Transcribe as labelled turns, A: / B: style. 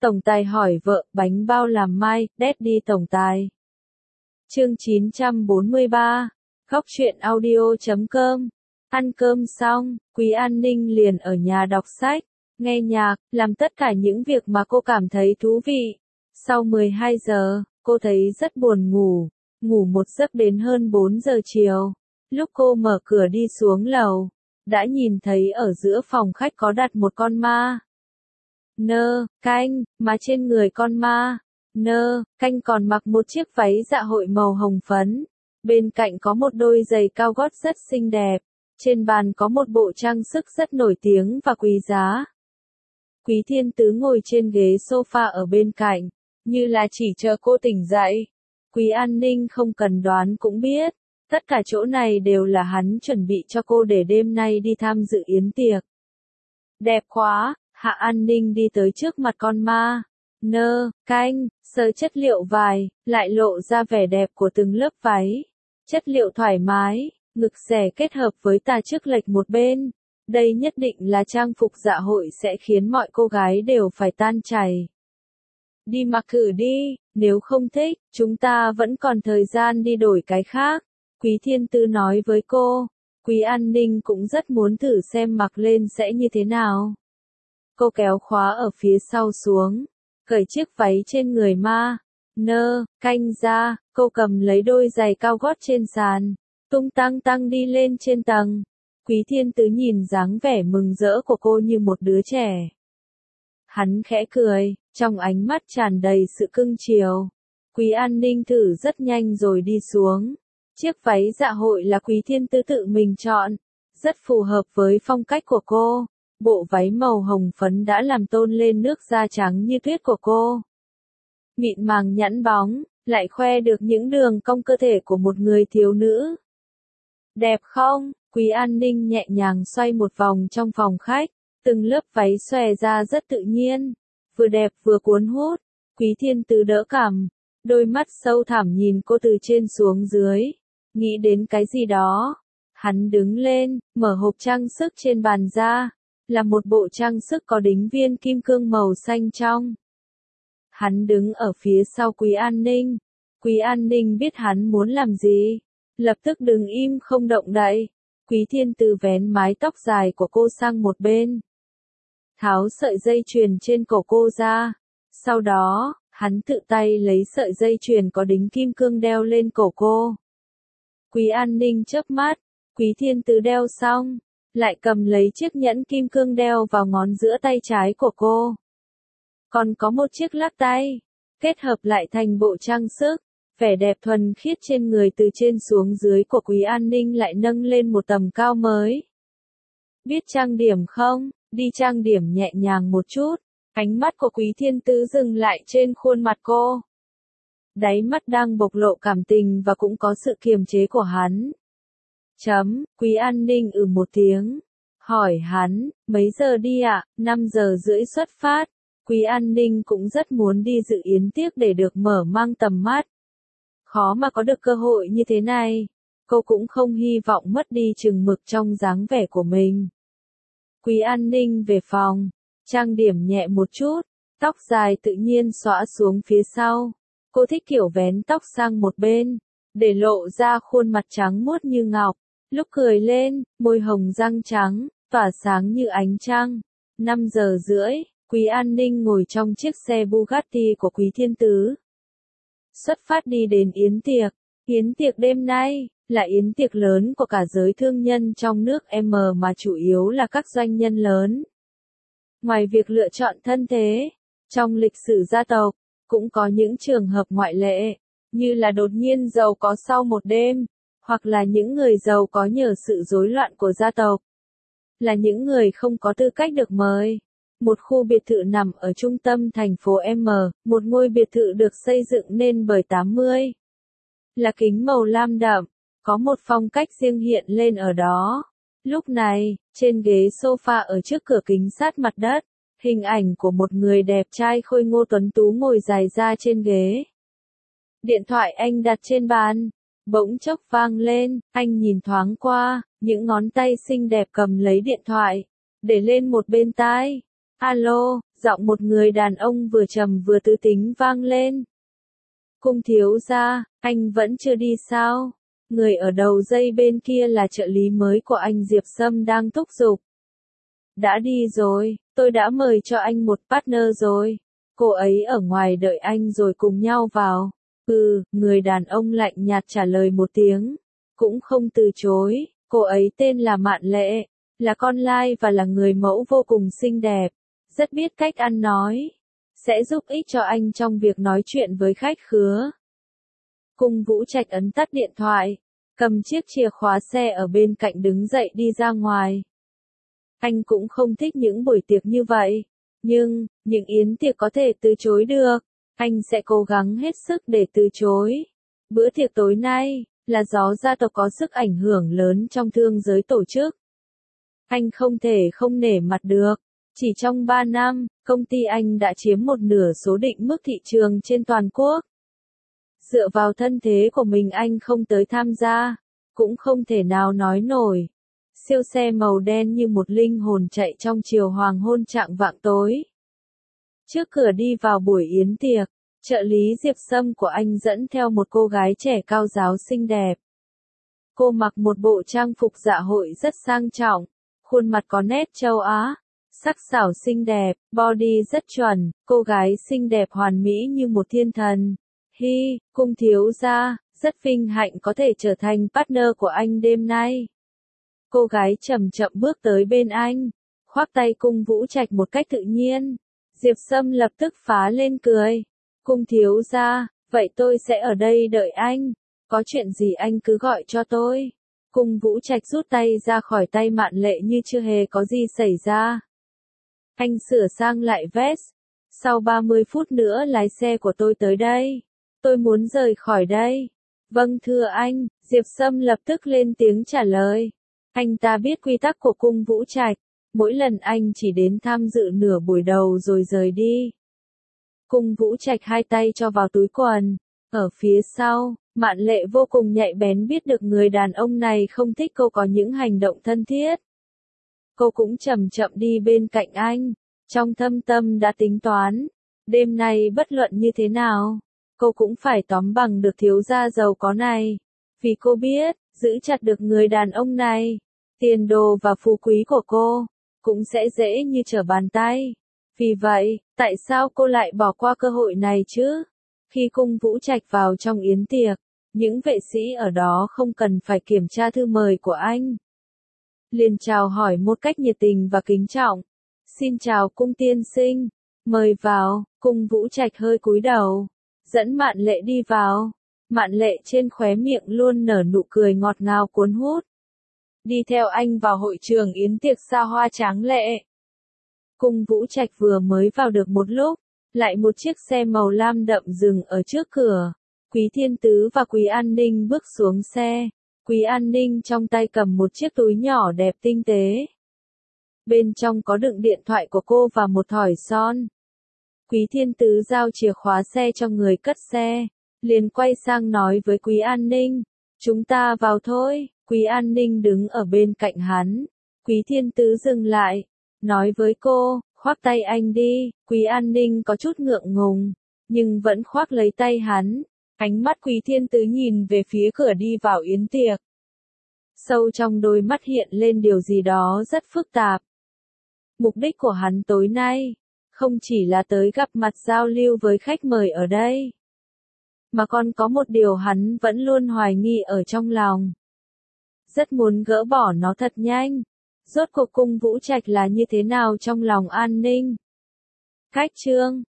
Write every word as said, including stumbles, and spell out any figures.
A: Tổng tài hỏi vợ, bánh bao làm mai, Daddy tổng tài. Chương chín trăm bốn mươi ba, Góc truyện audio chấm com. Ăn cơm xong, Quý An Ninh liền ở nhà đọc sách, nghe nhạc, làm tất cả những việc mà cô cảm thấy thú vị. Sau mười hai giờ, cô thấy rất buồn ngủ, ngủ một giấc đến hơn bốn giờ chiều. Lúc cô mở cửa đi xuống lầu, đã nhìn thấy ở giữa phòng khách có đặt một con ma. Nơ, canh, mà trên người con ma. Nơ, canh còn mặc một chiếc váy dạ hội màu hồng phấn. Bên cạnh có một đôi giày cao gót rất xinh đẹp. Trên bàn có một bộ trang sức rất nổi tiếng và quý giá. Quý Thiên Tứ ngồi trên ghế sofa ở bên cạnh, như là chỉ chờ cô tỉnh dậy. Quý An Ninh không cần đoán cũng biết, tất cả chỗ này đều là hắn chuẩn bị cho cô để đêm nay đi tham dự yến tiệc. Đẹp quá, Hạ An Ninh đi tới trước mặt con ma. Nơ, canh, sờ chất liệu vải, lại lộ ra vẻ đẹp của từng lớp váy. Chất liệu thoải mái, ngực xẻ kết hợp với tà trước lệch một bên. Đây nhất định là trang phục dạ hội sẽ khiến mọi cô gái đều phải tan chảy. Đi mặc thử đi, nếu không thích, chúng ta vẫn còn thời gian đi đổi cái khác. Quý Thiên Tứ nói với cô. Quý An Ninh cũng rất muốn thử xem mặc lên sẽ như thế nào. Cô kéo khóa ở phía sau xuống, cởi chiếc váy trên người ma. Nơ, canh ra, cô cầm lấy đôi giày cao gót trên sàn, tung tăng tăng đi lên trên tầng. Quý Thiên Tứ nhìn dáng vẻ mừng rỡ của cô như một đứa trẻ. Hắn khẽ cười, trong ánh mắt tràn đầy sự cưng chiều. Quý An Ninh thử rất nhanh rồi đi xuống. Chiếc váy dạ hội là Quý Thiên Tứ tự mình chọn, rất phù hợp với phong cách của cô. Bộ váy màu hồng phấn đã làm tôn lên nước da trắng như tuyết của cô. Mịn màng nhẵn bóng, lại khoe được những đường cong cơ thể của một người thiếu nữ. Đẹp không? Quý An Ninh nhẹ nhàng xoay một vòng trong phòng khách, từng lớp váy xòe ra rất tự nhiên, vừa đẹp vừa cuốn hút. Quý Thiên Tứ đỡ cằm, đôi mắt sâu thẳm nhìn cô từ trên xuống dưới, nghĩ đến cái gì đó. Hắn đứng lên, mở hộp trang sức trên bàn ra, là một bộ trang sức có đính viên kim cương màu xanh trong. Hắn đứng ở phía sau Quý An Ninh. Quý An Ninh biết hắn muốn làm gì, lập tức đứng im không động đậy. Quý Thiên Tứ vén mái tóc dài của cô sang một bên, tháo sợi dây chuyền trên cổ cô ra. Sau đó, hắn tự tay lấy sợi dây chuyền có đính kim cương đeo lên cổ cô. Quý An Ninh chớp mắt, Quý Thiên Tứ đeo xong, lại cầm lấy chiếc nhẫn kim cương đeo vào ngón giữa tay trái của cô. Còn có một chiếc lắc tay, kết hợp lại thành bộ trang sức. Vẻ đẹp thuần khiết trên người từ trên xuống dưới của Quý An Ninh lại nâng lên một tầm cao mới. Biết trang điểm không? Đi trang điểm nhẹ nhàng một chút. Ánh mắt của Quý Thiên Tứ dừng lại trên khuôn mặt cô. Đáy mắt đang bộc lộ cảm tình và cũng có sự kiềm chế của hắn. Chấm, Quý An Ninh ừ một tiếng. Hỏi hắn, mấy giờ đi ạ? À? năm giờ rưỡi xuất phát. Quý An Ninh cũng rất muốn đi dự yến tiệc để được mở mang tầm mắt. Khó mà có được cơ hội như thế này. Cô cũng không hy vọng mất đi chừng mực trong dáng vẻ của mình. Quý An Ninh về phòng, trang điểm nhẹ một chút, tóc dài tự nhiên xõa xuống phía sau. Cô thích kiểu vén tóc sang một bên, để lộ ra khuôn mặt trắng muốt như ngọc. Lúc cười lên, môi hồng răng trắng, tỏa sáng như ánh trăng. năm giờ rưỡi, Quý An Ninh ngồi trong chiếc xe Bugatti của Quý Thiên Tứ. Xuất phát đi đến yến tiệc. Yến tiệc đêm nay là yến tiệc lớn của cả giới thương nhân trong nước M mà chủ yếu là các doanh nhân lớn. Ngoài việc lựa chọn thân thế, trong lịch sử gia tộc, cũng có những trường hợp ngoại lệ, như là đột nhiên giàu có sau một đêm, hoặc là những người giàu có nhờ sự rối loạn của gia tộc, là những người không có tư cách được mời. Một khu biệt thự nằm ở trung tâm thành phố M, một ngôi biệt thự được xây dựng nên bởi tám mươi. Là kính màu lam đậm, có một phong cách riêng hiện lên ở đó. Lúc này, trên ghế sofa ở trước cửa kính sát mặt đất, hình ảnh của một người đẹp trai khôi ngô tuấn tú ngồi dài ra trên ghế. Điện thoại anh đặt trên bàn, bỗng chốc vang lên, anh nhìn thoáng qua, những ngón tay xinh đẹp cầm lấy điện thoại, để lên một bên tai. Alo, Giọng một người đàn ông vừa trầm vừa tư tính vang lên. Cung thiếu gia, anh vẫn chưa đi sao? Người ở đầu dây bên kia là trợ lý mới của anh Diệp Sâm đang thúc giục. Đã đi rồi, tôi đã mời cho anh một partner rồi. Cô ấy ở ngoài đợi anh rồi cùng nhau vào. Ừ, người đàn ông lạnh nhạt trả lời một tiếng. Cũng không từ chối, cô ấy tên là Mạn Lệ, là con lai và là người mẫu vô cùng xinh đẹp. Rất biết cách ăn nói. Sẽ giúp ích cho anh trong việc nói chuyện với khách khứa. Cung Vũ Trạch ấn tắt điện thoại, cầm chiếc chìa khóa xe ở bên cạnh đứng dậy đi ra ngoài. Anh cũng không thích những buổi tiệc như vậy, nhưng, những yến tiệc có thể từ chối được, anh sẽ cố gắng hết sức để từ chối. Bữa tiệc tối nay, là gió gia tộc có sức ảnh hưởng lớn trong thương giới tổ chức. Anh không thể không nể mặt được. Chỉ trong ba năm, công ty anh đã chiếm một nửa số định mức thị trường trên toàn quốc. Dựa vào thân thế của mình anh không tới tham gia, cũng không thể nào nói nổi. Siêu xe màu đen như một linh hồn chạy trong chiều hoàng hôn trạng vạng tối. Trước cửa đi vào buổi yến tiệc, trợ lý Diệp Sâm của anh dẫn theo một cô gái trẻ cao ráo xinh đẹp. Cô mặc một bộ trang phục dạ hội rất sang trọng, khuôn mặt có nét châu Á. Sắc sảo xinh đẹp, body rất chuẩn, cô gái xinh đẹp hoàn mỹ như một thiên thần. Hi, Cung thiếu gia, rất vinh hạnh có thể trở thành partner của anh đêm nay. Cô gái chậm chậm bước tới bên anh, khoác tay Cung Vũ Trạch một cách tự nhiên. Diệp Sâm lập tức phá lên cười. Cung thiếu gia, vậy tôi sẽ ở đây đợi anh. Có chuyện gì anh cứ gọi cho tôi. Cung Vũ Trạch rút tay ra khỏi tay Mạn Lệ như chưa hề có gì xảy ra. Anh sửa sang lại vest. Sau ba mươi phút nữa lái xe của tôi tới đây. Tôi muốn rời khỏi đây. Vâng thưa anh, Diệp Sâm lập tức lên tiếng trả lời. Anh ta biết quy tắc của Cung Vũ Trạch. Mỗi lần anh chỉ đến tham dự nửa buổi đầu rồi rời đi. Cung Vũ Trạch hai tay cho vào túi quần. Ở phía sau, Mạn Lệ vô cùng nhạy bén biết được người đàn ông này không thích cô có những hành động thân thiết. Cô cũng chậm chậm đi bên cạnh anh, trong thâm tâm đã tính toán, đêm nay bất luận như thế nào, cô cũng phải tóm bằng được thiếu gia giàu có này, vì cô biết, giữ chặt được người đàn ông này, tiền đồ và phú quý của cô, cũng sẽ dễ như trở bàn tay. Vì vậy, tại sao cô lại bỏ qua cơ hội này chứ? Khi Cung Vũ Trạch vào trong yến tiệc, những vệ sĩ ở đó không cần phải kiểm tra thư mời của anh. Liền chào hỏi một cách nhiệt tình và kính trọng. Xin chào Cung tiên sinh, mời vào. Cung Vũ Trạch hơi cúi đầu, dẫn Mạn Lệ đi vào. Mạn Lệ trên khóe miệng luôn nở nụ cười ngọt ngào cuốn hút. Đi theo anh vào hội trường yến tiệc xa hoa tráng lệ. Cung Vũ Trạch vừa mới vào được một lúc, lại một chiếc xe màu lam đậm dừng ở trước cửa. Quý Thiên Tứ và Quý An Ninh bước xuống xe. Quý An Ninh trong tay cầm một chiếc túi nhỏ đẹp tinh tế. Bên trong có đựng điện thoại của cô và một thỏi son. Quý Thiên Tứ giao chìa khóa xe cho người cất xe, liền quay sang nói với Quý An Ninh, chúng ta vào thôi. Quý An Ninh đứng ở bên cạnh hắn. Quý Thiên Tứ dừng lại, nói với cô, khoác tay anh đi. Quý An Ninh có chút ngượng ngùng, nhưng vẫn khoác lấy tay hắn. Ánh mắt Quý Thiên Tứ nhìn về phía cửa đi vào yến tiệc. Sâu trong đôi mắt hiện lên điều gì đó rất phức tạp. Mục đích của hắn tối nay, không chỉ là tới gặp mặt giao lưu với khách mời ở đây, mà còn có một điều hắn vẫn luôn hoài nghi ở trong lòng. Rất muốn gỡ bỏ nó thật nhanh. Rốt cuộc Cung Vũ Trạch là như thế nào trong lòng An Ninh? Khách trương,